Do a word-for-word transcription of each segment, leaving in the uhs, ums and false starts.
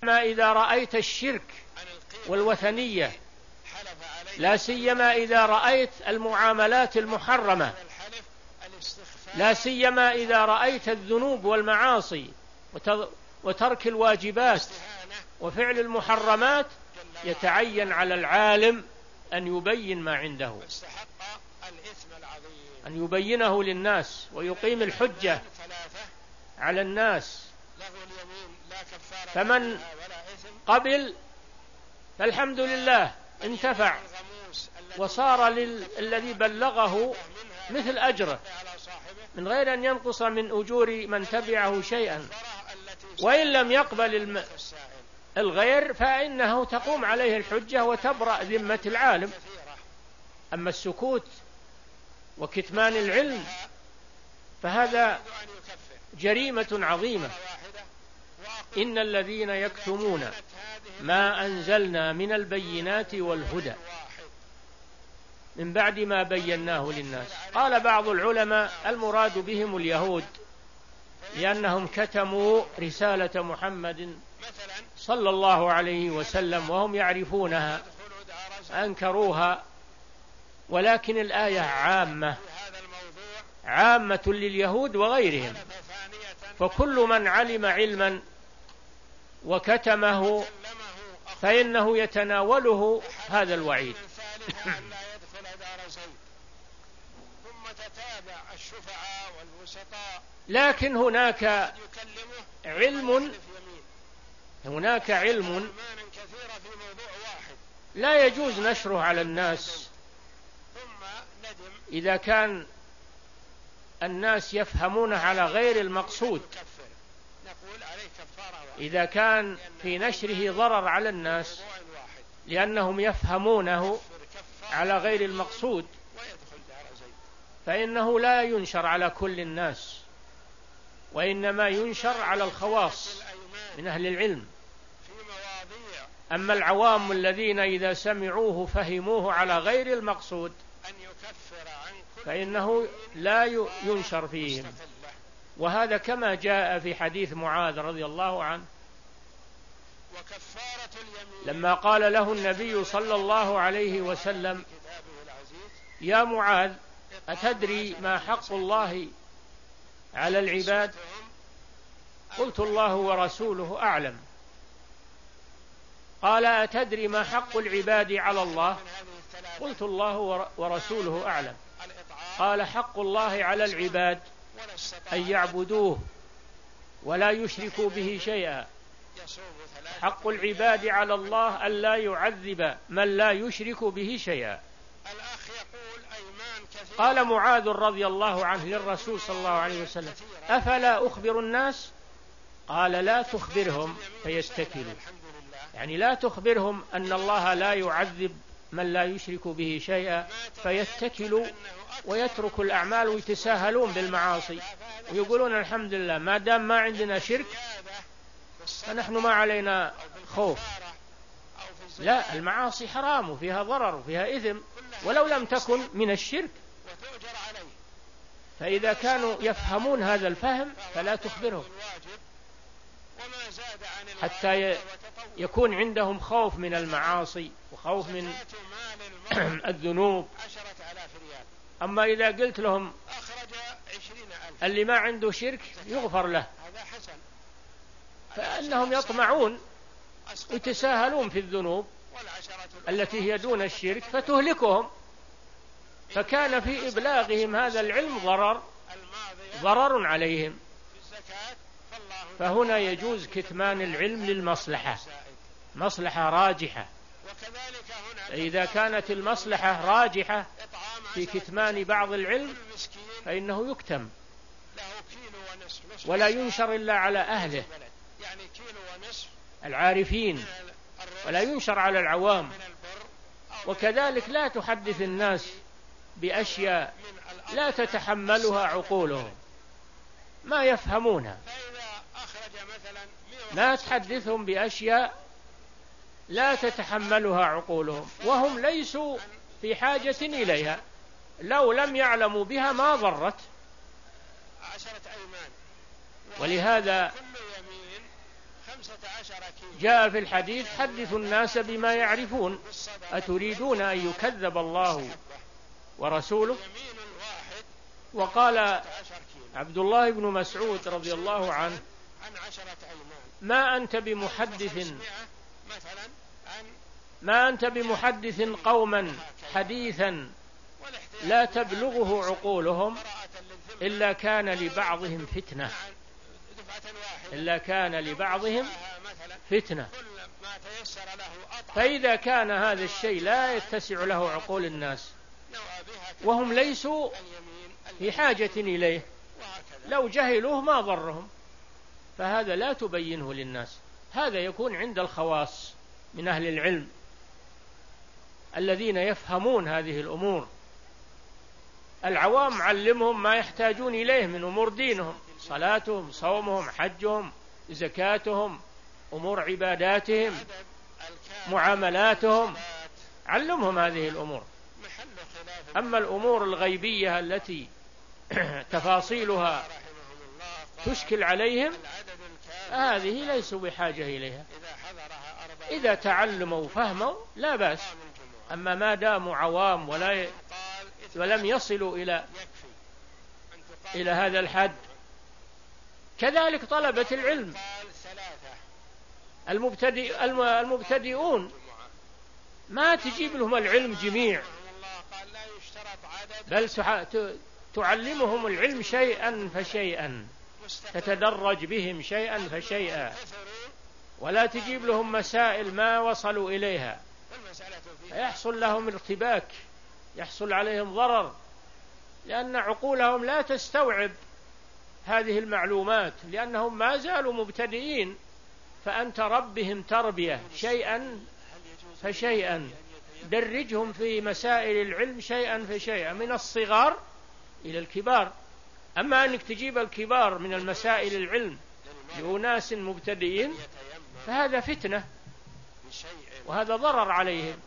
ما إذا رأيت الشرك والوثنية، لا سيما إذا رأيت المعاملات المحرمة، لا سيما إذا رأيت الذنوب والمعاصي وترك الواجبات وفعل المحرمات، يتعين على العالم أن يبين ما عنده، أن يبينه للناس ويقيم الحجة على الناس. فمن قبل فالحمد لله انتفع وصار للذي بلغه مثل أجره من غير أن ينقص من أجور من تبعه شيئا. وإن لم يقبل الغير فإنه تقوم عليه الحجة وتبرأ ذمة العالم. أما السكوت وكتمان العلم فهذا جريمة عظيمة. إن الذين يكتمون ما أنزلنا من البينات والهدى من بعد ما بيناه للناس. قال بعض العلماء المراد بهم اليهود، لأنهم كتموا رسالة محمد صلى الله عليه وسلم وهم يعرفونها، أنكروها. ولكن الآية عامة عامة لليهود وغيرهم، فكل من علم علما وكتمه فإنه يتناوله هذا الوعيد. لكن هناك علم هناك علم لا يجوز نشره على الناس إذا كان الناس يفهمونه على غير المقصود، إذا كان في نشره ضرر على الناس لأنهم يفهمونه على غير المقصود، فإنه لا ينشر على كل الناس، وإنما ينشر على الخواص من أهل العلم. أما العوام الذين إذا سمعوه فهموه على غير المقصود فإنه لا ينشر فيهم. وهذا كما جاء في حديث معاذ رضي الله عنه لما قال له النبي صلى الله عليه وسلم: يا معاذ، أتدري ما حق الله على العباد؟ قلت: الله ورسوله أعلم. قال: أتدري ما حق العباد على الله؟ قلت: الله ورسوله أعلم. قال: حق الله على العباد أن يعبدوه ولا يشركوا به شيئا. حق العباد على الله أن لا يعذب من لا يشرك به شيئا. قال معاذ رضي الله عنه للرسول صلى الله عليه وسلم: أفلا أخبر الناس؟ قال: لا تخبرهم فيتكلوا، يعني لا تخبرهم أن الله لا يعذب من لا يشرك به شيئا فيتكلوا ويتركوا الأعمال ويتساهلون بالمعاصي ويقولون الحمد لله ما دام ما عندنا شرك فنحن ما علينا خوف. لا، المعاصي حرام وفيها ضرر وفيها إثم ولو لم تكن من الشرك. فإذا كانوا يفهمون هذا الفهم فلا تخبرهم حتى يكون عندهم خوف من المعاصي وخوف من الذنوب. أما إذا قلت لهم اللي ما عنده شرك يغفر له فإنهم يطمعون يتساهلون في الذنوب التي هي دون الشرك فتهلكهم. فكان في إبلاغهم هذا العلم ضرر ضرر عليهم. فهنا يجوز كتمان العلم للمصلحة، مصلحة راجحة. إذا كانت المصلحة راجحة في كتمان بعض العلم فإنه يكتم ولا ينشر إلا على أهله العارفين، ولا ينشر على العوام. وكذلك لا تحدث الناس بأشياء لا تتحملها عقولهم، ما يفهمونها. لا تحدثهم بأشياء لا تتحملها عقولهم وهم ليسوا في حاجة إليها، لو لم يعلموا بها ما ضرت. ولهذا جاء في الحديث: حدثوا الناس بما يعرفون، أتريدون أن يكذب الله ورسوله؟ وقال عبد الله بن مسعود رضي الله عنه: ما أنت بمحدث ما أنت بمحدث قوما حديثا لا تبلغه عقولهم إلا كان لبعضهم فتنة إلا كان لبعضهم فتنة فإذا كان هذا الشيء لا يتسع له عقول الناس وهم ليسوا في حاجة إليه، لو جهلوه ما ضرهم، فهذا لا تبينه للناس. هذا يكون عند الخواص من أهل العلم الذين يفهمون هذه الأمور. العوام علمهم ما يحتاجون إليه من أمور دينهم، صلاتهم، صومهم، حجهم، زكاتهم، أمور عباداتهم، معاملاتهم، علمهم هذه الأمور. أما الأمور الغيبية التي تفاصيلها تشكل عليهم هذه ليسوا بحاجة إليها. إذا تعلموا وفهموا لا بأس، أما ما داموا عوام ولا ي... ولم يصلوا إلى إلى هذا الحد. كذلك طلبة العلم المبتدئ المبتدئون ما تجيب لهم العلم جميع، بل تعلمهم العلم شيئا فشيئا، تتدرج بهم شيئا فشيئا، ولا تجيب لهم مسائل ما وصلوا إليها، يحصل لهم ارتباك، يحصل عليهم ضرر، لأن عقولهم لا تستوعب هذه المعلومات، لأنهم ما زالوا مبتدئين. فأنت ربهم تربية شيئا فشيئا، درجهم في مسائل العلم شيئا فشيئا من الصغار إلى الكبار. أما أنك تجيب الكبار من المسائل العلم لأناس مبتدئين فهذا فتنة وهذا ضرر عليهم.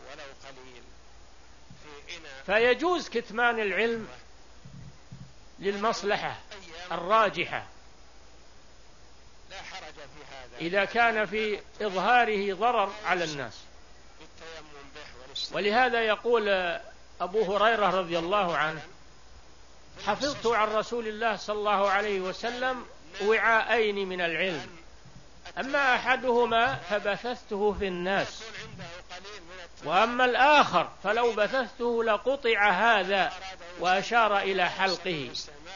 فيجوز كتمان العلم للمصلحة الراجحة إذا كان في إظهاره ضرر على الناس. ولهذا يقول أبو هريرة رضي الله عنه: حفظت عن رسول الله صلى الله عليه وسلم وعاءين من العلم، أما أحدهما فبثثته في الناس، وأما الآخر فلو بثثته لقطع هذا، وأشار إلى حلقه.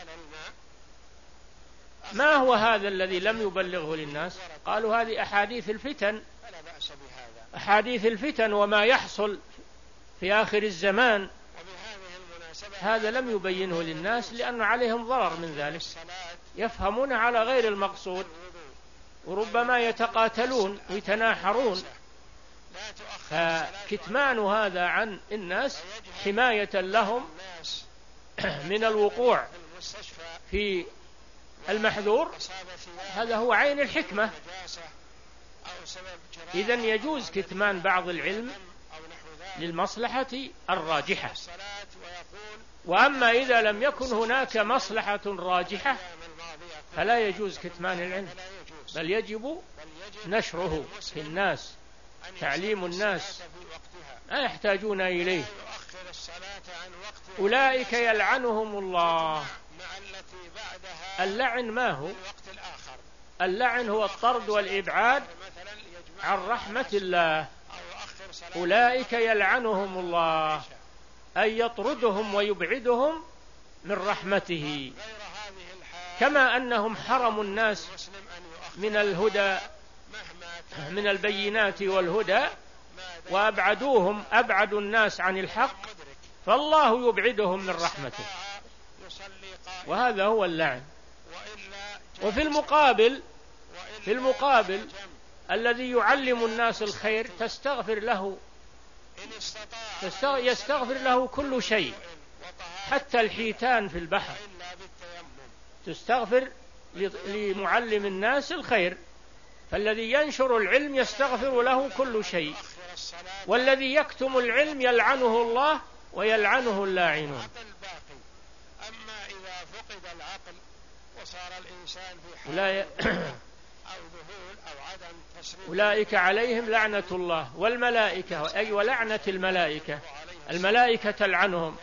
ما هو هذا الذي لم يبلغه للناس؟ قالوا: هذه أحاديث الفتن أحاديث الفتن وما يحصل في آخر الزمان، هذا لم يبينه للناس لأن عليهم ضرر من ذلك، يفهمون على غير المقصود، وربما يتقاتلون ويتناحرون. فكتمان هذا عن الناس حماية لهم من الوقوع في المحذور، هذا هو عين الحكمة. إذن يجوز كتمان بعض العلم للمصلحة الراجحة. وأما إذا لم يكن هناك مصلحة راجحة فلا يجوز كتمان العلم، بل يجب نشره في الناس، تعليم الناس لا يحتاجون إليه. أولئك يلعنهم الله. اللعن ما هو؟ اللعن هو الطرد والإبعاد عن رحمة الله. أولئك يلعنهم الله أي يطردهم ويبعدهم من رحمته، كما أنهم حرموا الناس من الهدى، من البينات والهدى، وأبعدوهم أبعدوا الناس عن الحق، فالله يبعدهم من رحمته، وهذا هو اللعن. وفي المقابل في المقابل الذي يعلم الناس الخير تستغفر له يستغفر له كل شيء، حتى الحيتان في البحر تستغفر لمعلم الناس الخير. فالذي ينشر العلم يستغفر له كل شيء، والذي يكتم العلم يلعنه الله ويلعنه اللاعنون. أما إذا فقد العقل وصار الإنسان في لا ي... أولئك عليهم لعنة الله والملائكة، أي ولعنة الملائكة، الملائكة تلعنهم،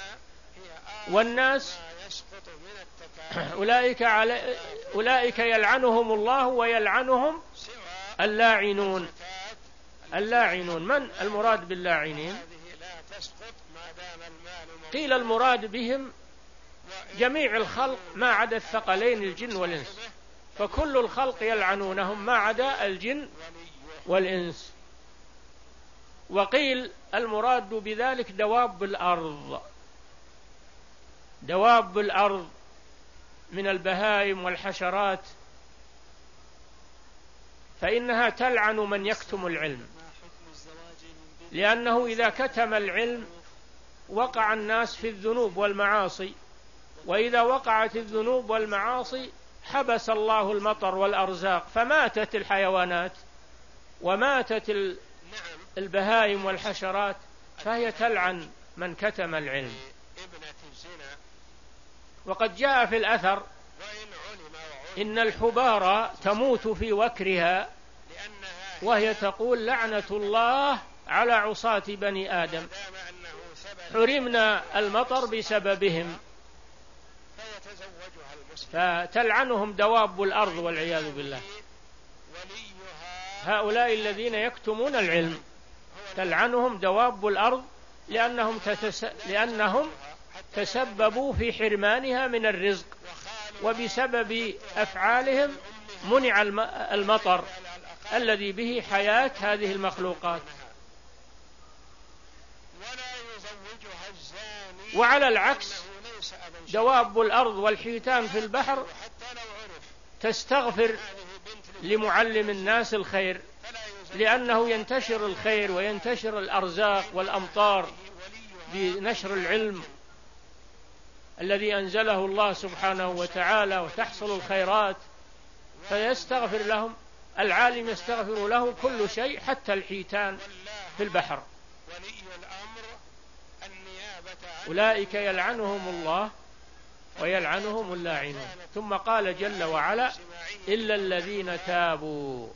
والناس أولئك, علي أولئك يلعنهم الله ويلعنهم اللاعنون. اللاعنون من المراد باللاعنين؟ قيل المراد بهم جميع الخلق ما عدا الثقلين الجن والإنس، فكل الخلق يلعنونهم ما عدا الجن والإنس. وقيل المراد بذلك دواب الأرض، دواب الأرض من البهائم والحشرات، فإنها تلعن من يكتم العلم، لأنه إذا كتم العلم وقع الناس في الذنوب والمعاصي، وإذا وقعت الذنوب والمعاصي حبس الله المطر والأرزاق، فماتت الحيوانات وماتت البهائم والحشرات، فهي تلعن من كتم العلم. وقد جاء في الأثر إن الحبارى تموت في وكرها وهي تقول لعنة الله على عصاة بني آدم، حرمنا المطر بسببهم، فتلعنهم دواب الأرض والعياذ بالله. هؤلاء الذين يكتمون العلم تلعنهم دواب الأرض لأنهم, تتس... لأنهم تسببوا في حرمانها من الرزق، وبسبب أفعالهم منع المطر الذي به حياة هذه المخلوقات. وعلى العكس دواب الأرض والحيتان في البحر تستغفر لمعلم الناس الخير، لأنه ينتشر الخير وينتشر الأرزاق والأمطار بنشر العلم الذي أنزله الله سبحانه وتعالى، وتحصل الخيرات، فيستغفر لهم العالم، يستغفر له كل شيء حتى الحيتان في البحر. أولئك يلعنهم الله ويلعنهم اللاعنون. ثم قال جل وعلا إلا الذين تابوا،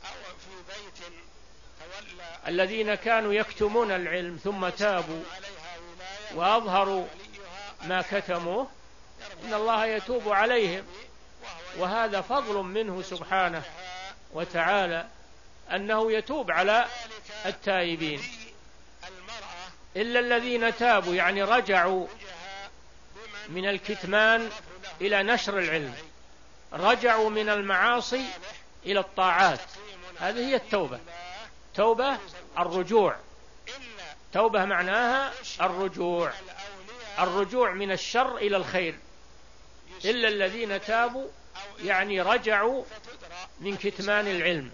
الذين كانوا يكتمون العلم ثم تابوا وأظهروا ما كتموه، إن الله يتوب عليهم، وهذا فضل منه سبحانه وتعالى أنه يتوب على التائبين. إلا الذين تابوا يعني رجعوا من الكتمان إلى نشر العلم، رجعوا من المعاصي إلى الطاعات، هذه هي التوبة. توبة الرجوع، توبة معناها الرجوع، الرجوع من الشر إلى الخير. إلا الذين تابوا يعني رجعوا من كتمان العلم.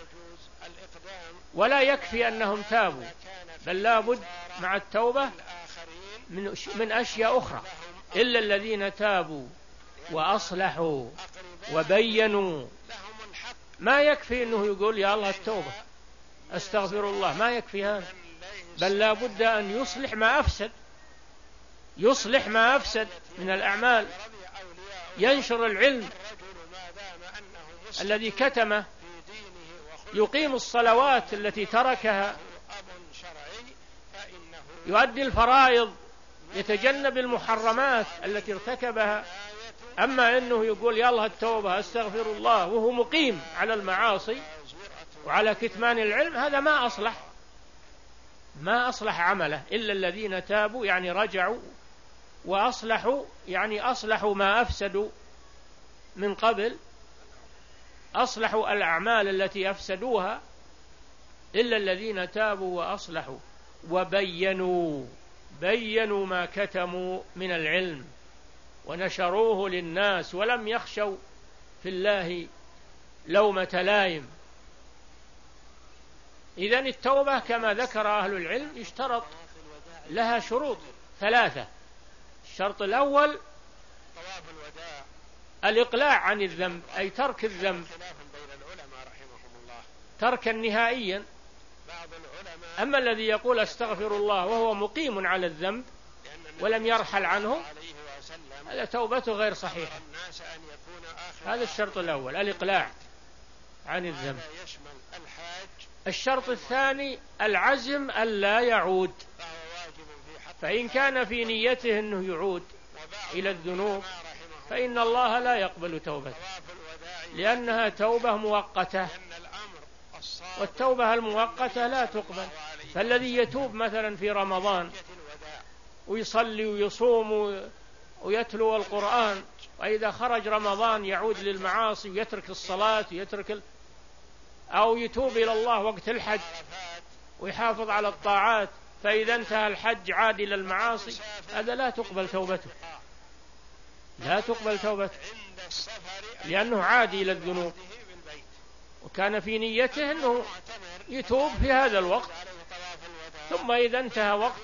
ولا يكفي أنهم تابوا، بل لا بد مع التوبة من أشياء أخرى. إلا الذين تابوا وأصلحوا وبينوا. ما يكفي أنه يقول يا الله التوبة أستغفر الله، ما يكفي هذا، بل لا بد أن يصلح ما أفسد، يصلح ما أفسد من الأعمال، ينشر العلم الذي كتمه، يقيم الصلوات التي تركها، يؤدي الفرائض، يتجنب المحرمات التي ارتكبها. أما أنه يقول يا الله التوبة أستغفر الله وهو مقيم على المعاصي وعلى كتمان العلم، هذا ما أصلح ما أصلح عمله. إلا الذين تابوا يعني رجعوا، وأصلحوا يعني أصلحوا ما أفسدوا من قبل، أصلحوا الأعمال التي أفسدوها. إلا الذين تابوا وأصلحوا وبينوا، بينوا ما كتموا من العلم ونشروه للناس، ولم يخشوا في الله لومة لائم. إذن التوبة كما ذكر أهل العلم يشترط لها شروط ثلاثة. الشرط الأول الإقلاع عن الذنب، أي ترك الذنب تركا نهائيا. أما الذي يقول أستغفر الله وهو مقيم على الذنب ولم يرحل عنه، هذا توبته غير صحيحة. هذا الشرط الأول الإقلاع. عن الذنب. الشرط الثاني العزم ألا يعود، فإن كان في نيته أنه يعود إلى الذنوب فإن الله لا يقبل توبته، لأنها توبة مؤقتة، والتوبة المؤقتة لا تقبل. فالذي يتوب مثلا في رمضان ويصلي ويصوم ويتلو القرآن، وإذا خرج رمضان يعود للمعاصي ويترك الصلاة ويترك ال... أو يتوب إلى الله وقت الحج ويحافظ على الطاعات، فإذا انتهى الحج عاد إلى المعاصي، هذا لا تقبل توبته، لا تقبل توبته، لأنه عاد إلى الذنوب، وكان في نيته أنه يتوب في هذا الوقت، ثم إذا انتهى وقت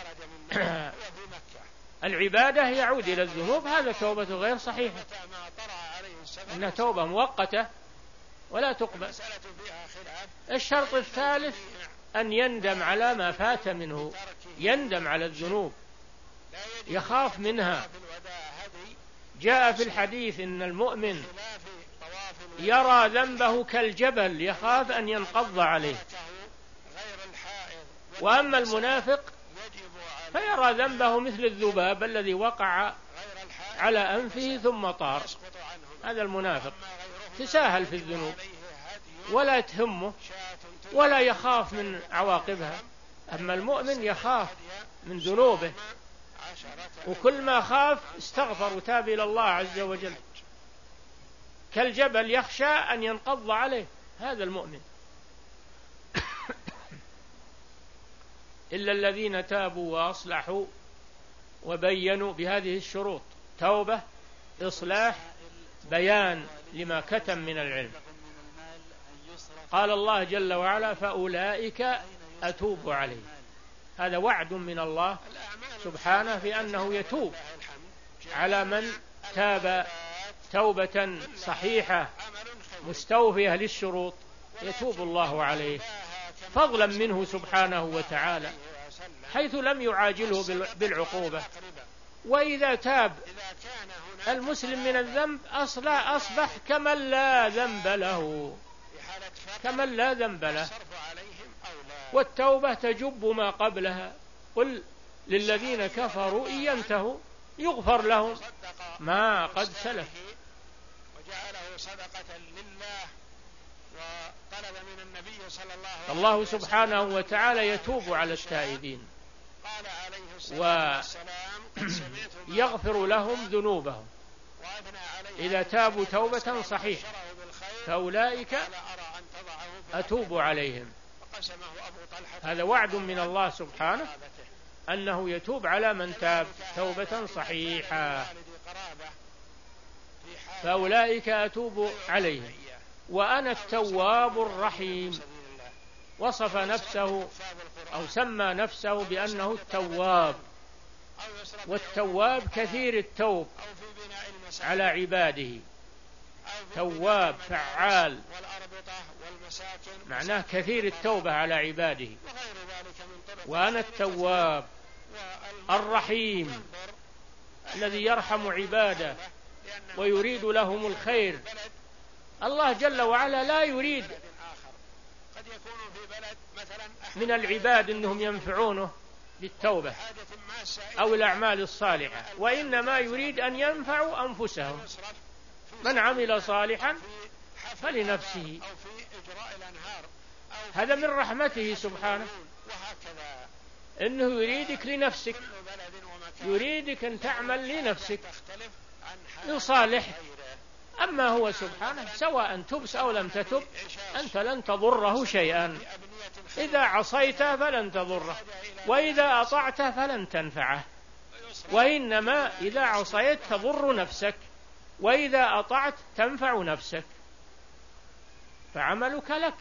العبادة يعود إلى الذنوب، هذا توبته غير صحيحة، إنها توبة مؤقتة ولا تقبل. الشرط الثالث أن يندم على ما فات منه، يندم على الذنوب، يخاف منها. جاء في الحديث إن المؤمن يرى ذنبه كالجبل يخاف أن ينقض عليه، وأما المنافق فيرى ذنبه مثل الذباب الذي وقع على أنفه ثم طار. هذا المنافق تساهل في الذنوب ولا تهمه ولا يخاف من عواقبها، أما المؤمن يخاف من ذنوبه، وكل ما خاف استغفر وتاب إلى الله عز وجل. كالجبل يخشى أن ينقض عليه، هذا المؤمن. إلا الذين تابوا وأصلحوا وبينوا بهذه الشروط: توبة، إصلاح، بيان لما كتم من العلم. قال الله جل وعلا: فأولئك أتوب عليه. هذا وعد من الله سبحانه في أنه يتوب على من تاب توبة صحيحة مستوفية للشروط، يتوب الله عليه فضلا منه سبحانه وتعالى، حيث لم يعاجله بالعقوبة. وإذا تاب المسلم من الذنب أصبح كمن لا ذنب له، كمن لا ذنب له، والتوبة تجب ما قبلها. قل للذين كفروا إن ينتهوا يغفر لهم ما قد سلف. الله سبحانه وتعالى يتوب على التائبين ويغفر لهم ذنوبهم إذا تابوا توبة صحيحة، فأولئك أتوب عليهم. هذا وعد من الله سبحانه أنه يتوب على من تاب توبة صحيحة، فأولئك أتوب عليهم وأنا التواب الرحيم. وصف نفسه أو سمى نفسه بأنه التواب، والتواب كثير التوب على عباده، تواب فعال، معناه كثير التوبة على عباده. وأنا التواب الرحيم الذي يرحم عباده ويريد لهم الخير. الله جل وعلا لا يريد من العباد أنهم ينفعونه بالتوبة أو الأعمال الصالحة، وإنما يريد أن ينفعوا أنفسهم. من عمل صالحا فلنفسه، هذا من رحمته سبحانه، إنه يريدك لنفسك، يريدك أن تعمل لنفسك لصالحك. أما هو سبحانه سواء تبس أو لم تتب أنت لن تضره شيئا، إذا عصيت فلن تضره، وإذا أطعت فلن تنفعه، وإنما إذا عصيت تضر نفسك، وإذا أطعت تنفع نفسك، فعملك لك.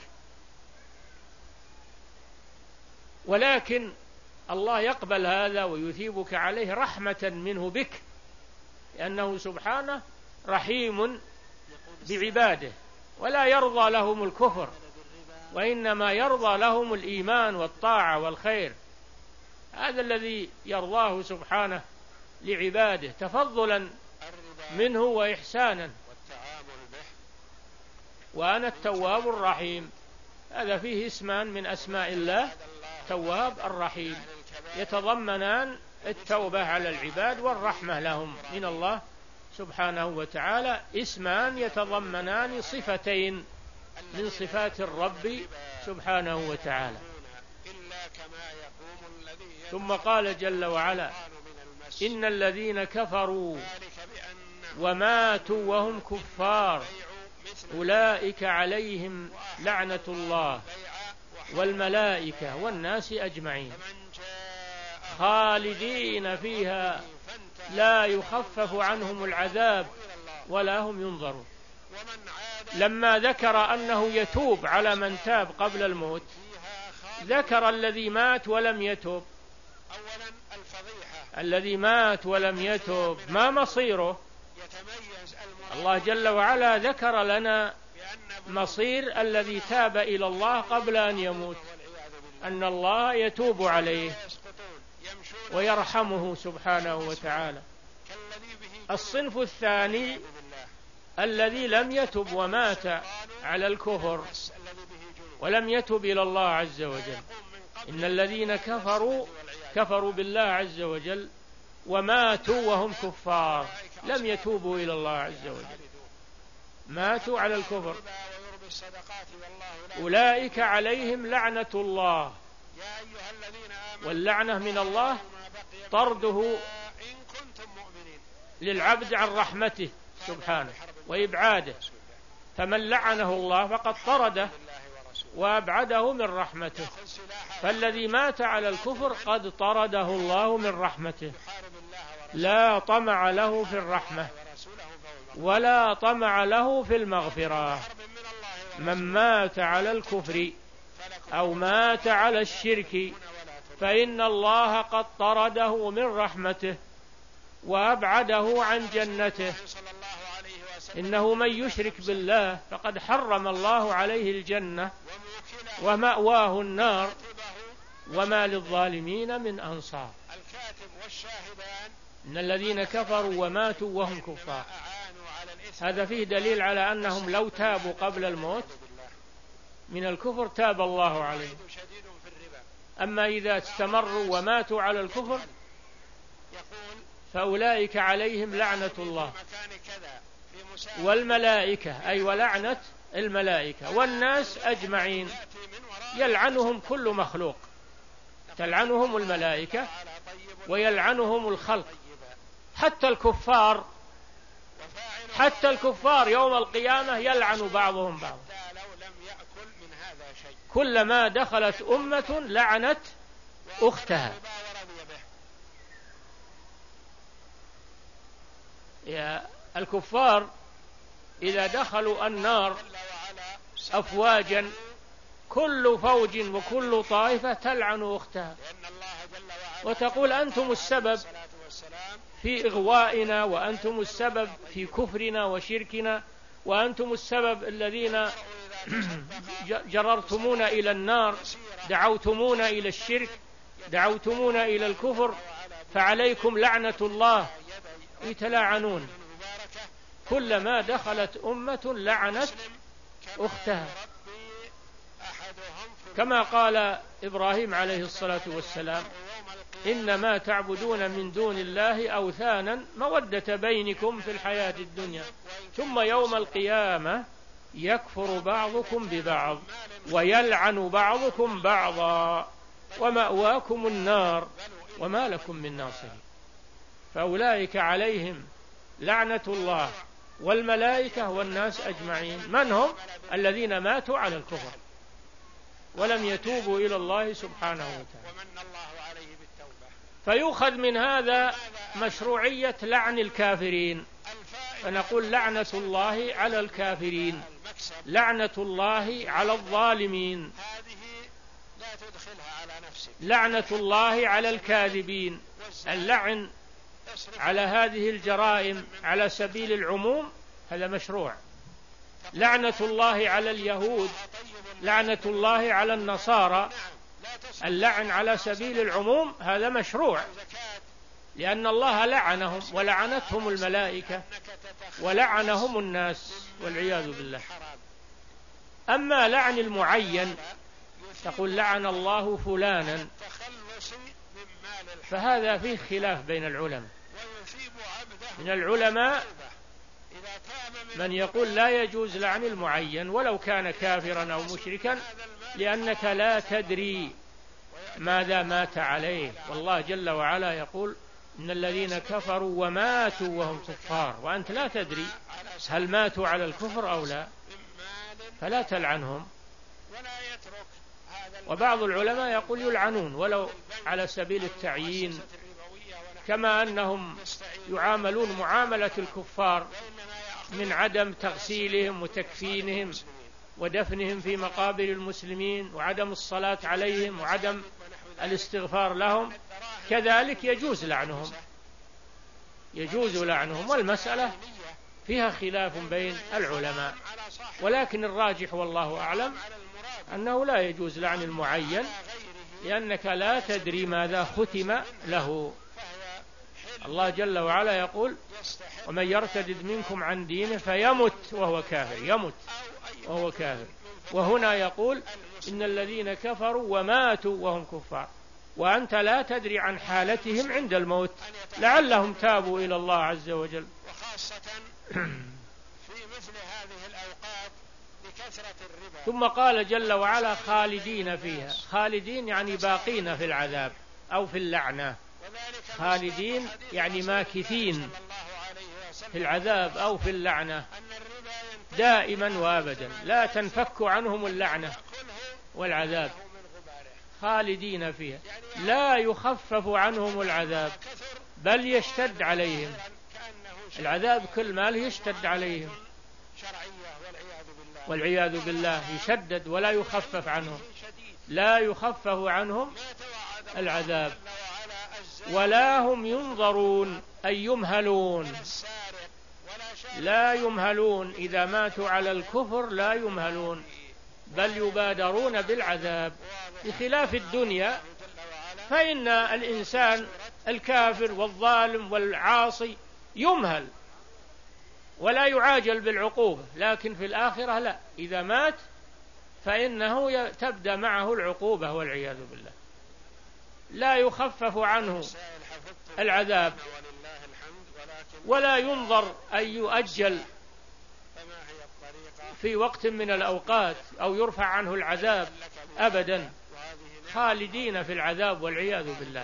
ولكن الله يقبل هذا ويثيبك عليه رحمة منه بك، لأنه سبحانه رحيم بعباده ولا يرضى لهم الكفر، وإنما يرضى لهم الإيمان والطاعة والخير. هذا الذي يرضاه سبحانه لعباده تفضلا منه وإحسانا. وأنا التواب الرحيم. هذا فيه اسمان من أسماء الله، تواب الرحيم، يتضمنان التوبة على العباد والرحمة لهم من الله سبحانه وتعالى، اسمان يتضمنان صفتين من صفات الرب سبحانه وتعالى. ثم قال جل وعلا: إن الذين كفروا وماتوا وهم كفار أولئك عليهم لعنة الله والملائكة والناس أجمعين خالدين فيها لا يخفف عنهم العذاب ولا هم ينظرون. لما ذكر أنه يتوب على من تاب قبل الموت، ذكر الذي مات ولم يتوب. الذي مات ولم يتوب ما مصيره؟ الله جل وعلا ذكر لنا مصير الذي تاب إلى الله قبل أن يموت، أن الله يتوب عليه ويرحمه سبحانه وتعالى. الصنف الثاني الذي لم يتب ومات على الكفر ولم يتب إلى الله عز وجل. إن الذين كفروا كفروا بالله عز وجل وماتوا وهم كفار، لم يتوبوا إلى الله عز وجل، ماتوا على الكفر. أولئك عليهم لعنة الله، واللعنة من الله طرده للعبد عن رحمته سبحانه وإبعاده، فمن لعنه الله فقد طرده وأبعده من رحمته. فالذي مات على الكفر قد طرده الله من رحمته، لا طمع له في الرحمة ولا طمع له في المغفرة. من مات على الكفر أو مات على الشرك فإن الله قد طرده من رحمته وأبعده عن جنته. إنه من يشرك بالله فقد حرم الله عليه الجنة ومأواه النار وما للظالمين من أنصار. إن الذين كفروا وماتوا وهم كفار، هذا فيه دليل على أنهم لو تابوا قبل الموت من الكفر تاب الله عليهم. أما إذا استمروا وماتوا على الكفر فأولئك عليهم لعنة الله والملائكة، أي ولعنة الملائكة والناس أجمعين، يلعنهم كل مخلوق، تلعنهم الملائكة ويلعنهم الخلق، حتى الكفار، حتى الكفار يوم القيامة يلعن بعضهم بعضا. كلما دخلت أمة لعنت أختها. يا الكفار إذا دخلوا النار أفواجا كل فوج وكل طائفة تلعن أختها وتقول أنتم السبب في إغوائنا، وأنتم السبب في كفرنا وشركنا، وأنتم السبب الذين جررتمونا إلى النار، دعوتمونا إلى الشرك، دعوتمونا إلى الكفر، فعليكم لعنة الله. يتلاعنون، كلما دخلت أمة لعنت أختها، كما قال إبراهيم عليه الصلاة والسلام: إنما تعبدون من دون الله أوثانا مودة بينكم في الحياة الدنيا ثم يوم القيامة يكفر بعضكم ببعض ويلعن بعضكم بعضا ومأواكم النار وما لكم من ناصرين. فأولئك عليهم لعنة الله والملائكة والناس أجمعين. من هم؟ الذين ماتوا على الكفر ولم يتوبوا إلى الله سبحانه وتعالى. فيؤخذ من هذا مشروعية لعن الكافرين، فنقول لعنة الله على الكافرين، لعنة الله على الظالمين، لعنة الله على الكاذبين. اللعن على هذه الجرائم على سبيل العموم هذا مشروع. لعنة الله على اليهود، لعنة الله على النصارى، اللعن على سبيل العموم هذا مشروع، لأن الله لعنهم ولعنتهم الملائكة ولعنهم الناس والعياذ بالله. أما لعن المعين تقول لعن الله فلانا، فهذا فيه خلاف بين العلماء. من العلماء من يقول لا يجوز لعن المعين ولو كان كافرا أو مشركا، لأنك لا تدري ماذا مات عليه، والله جل وعلا يقول إن الذين كفروا وماتوا وهم كفار، وأنت لا تدري هل ماتوا على الكفر أو لا، فلا تلعنهم. وبعض العلماء يقول يلعنون ولو على سبيل التعيين، كما أنهم يعاملون معاملة الكفار من عدم تغسيلهم وتكفينهم ودفنهم في مقابر المسلمين وعدم الصلاة عليهم وعدم الاستغفار لهم، كذلك يجوز لعنهم، يجوز لعنهم. والمسألة فيها خلاف بين العلماء، ولكن الراجح والله أعلم أنه لا يجوز لعن المعين، لأنك لا تدري ماذا ختم له. الله جل وعلا يقول ومن يرتد منكم عن دينه فيمت وهو كافر، يمت وهو كافر. وهنا يقول إن الذين كفروا وماتوا وهم كفار، وأنت لا تدري عن حالتهم عند الموت، لعلهم تابوا إلى الله عز وجل. وخاصة في مثل هذه الأوقات لكثرة الربا. ثم قال جل وعلا خالدين فيها، خالدين يعني باقين في العذاب أو في اللعنة، خالدين يعني ماكثين في العذاب أو في اللعنة دائما وابدا، لا تنفك عنهم اللعنة والعذاب، خالدين فيها لا يخفف عنهم العذاب بل يشتد عليهم العذاب، كل ما يشتد عليهم والعياذ بالله، يشدد ولا يخفف عنهم، لا يخفف عنهم العذاب ولا هم ينظرون أي يمهلون، لا يمهلون إذا ماتوا على الكفر، لا يمهلون بل يبادرون بالعذاب، بخلاف الدنيا فإن الإنسان الكافر والظالم والعاصي يمهل ولا يعاجل بالعقوبة، لكن في الآخرة لا، إذا مات فإنه تبدأ معه العقوبة والعياذ بالله، لا يخفف عنه العذاب ولا ينظر أن يؤجل في وقت من الأوقات أو يرفع عنه العذاب أبدا، خالدين في العذاب والعياذ بالله.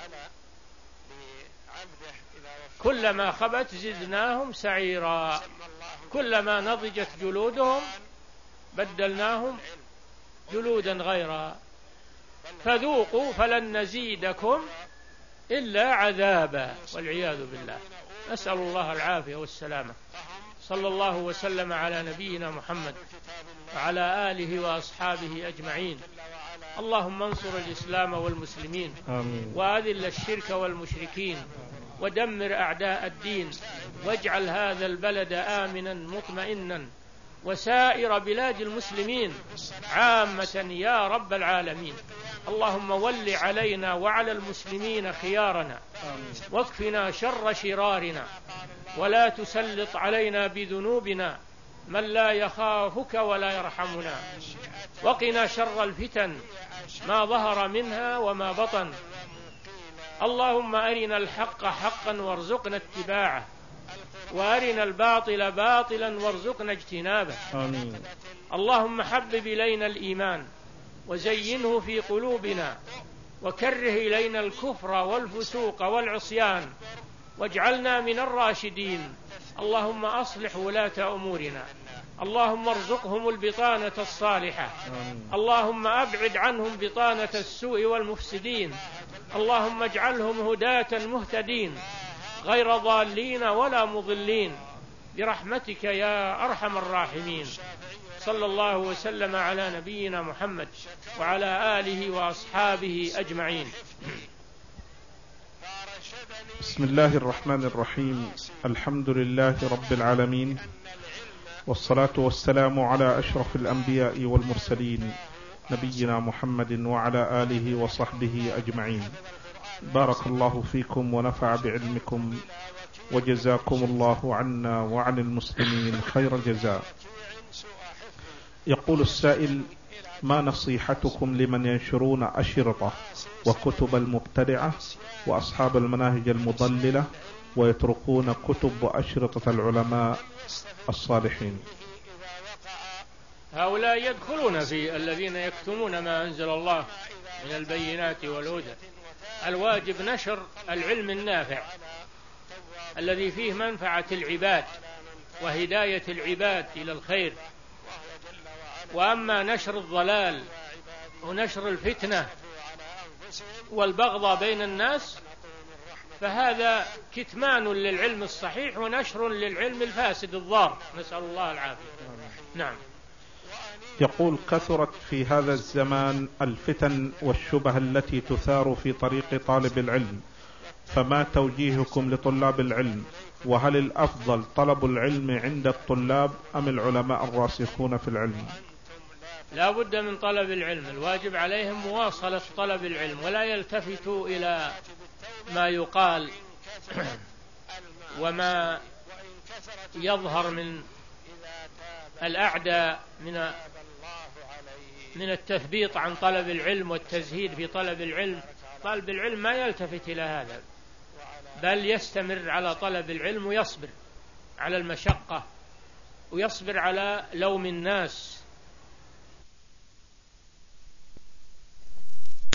كلما خبت زدناهم سعيرا، كلما نضجت جلودهم بدلناهم جلودا غيرها فذوقوا فلن نزيدكم إلا عذابا والعياذ بالله. نسأل الله العافية والسلامة. صلى الله وسلم على نبينا محمد وعلى آله وأصحابه أجمعين. اللهم انصر الإسلام والمسلمين، آمين. وأذل الشرك والمشركين، ودمر أعداء الدين، واجعل هذا البلد آمنا مطمئنا وسائر بلاد المسلمين عامة يا رب العالمين. اللهم ول علينا وعلى المسلمين خيارنا، واكفنا شر شرارنا، ولا تسلط علينا بذنوبنا من لا يخافك ولا يرحمنا، وقنا شر الفتن ما ظهر منها وما بطن. اللهم أرنا الحق حقا وارزقنا اتباعه، وأرنا الباطل باطلا وارزقنا اجتنابه، آمين. اللهم حبب إلينا الإيمان وزينه في قلوبنا، وكره إلينا الكفر والفسوق والعصيان، واجعلنا من الراشدين. اللهم أصلح ولاة أمورنا، اللهم ارزقهم البطانة الصالحة، اللهم أبعد عنهم بطانة السوء والمفسدين، اللهم اجعلهم هداة مهتدين غير ضالين ولا مضلين برحمتك يا أرحم الراحمين. صلى الله وسلم على نبينا محمد وعلى آله وأصحابه أجمعين. بسم الله الرحمن الرحيم. الحمد لله رب العالمين، والصلاة والسلام على أشرف الأنبياء والمرسلين نبينا محمد وعلى آله وصحبه أجمعين. بارك الله فيكم ونفع بعلمكم، وجزاكم الله عنا وعن المسلمين خير الجزاء. يقول السائل: ما نصيحتكم لمن ينشرون أشرطة وكتب المبتدعة وأصحاب المناهج المضللة ويتركون كتب وأشرطة العلماء الصالحين؟ هؤلاء يدخلون في الذين يكتمون ما أنزل الله من البينات والهدى. الواجب نشر العلم النافع الذي فيه منفعة العباد وهداية العباد إلى الخير. وأما نشر الضلال ونشر الفتنة والبغضاء بين الناس فهذا كتمان للعلم الصحيح ونشر للعلم الفاسد الضار، نسأل الله العافية. نعم. يقول: كثرت في هذا الزمان الفتن والشبه التي تثار في طريق طالب العلم، فما توجيهكم لطلاب العلم؟ وهل الأفضل طلب العلم عند الطلاب أم العلماء الراسخون في العلم؟ لا بد من طلب العلم، الواجب عليهم مواصلة طلب العلم ولا يلتفتوا إلى ما يقال وما يظهر من الأعداء من من التثبيط عن طلب العلم والتزهيد في طلب العلم. طالب العلم ما يلتفت إلى هذا، بل يستمر على طلب العلم ويصبر على المشقة ويصبر على لوم الناس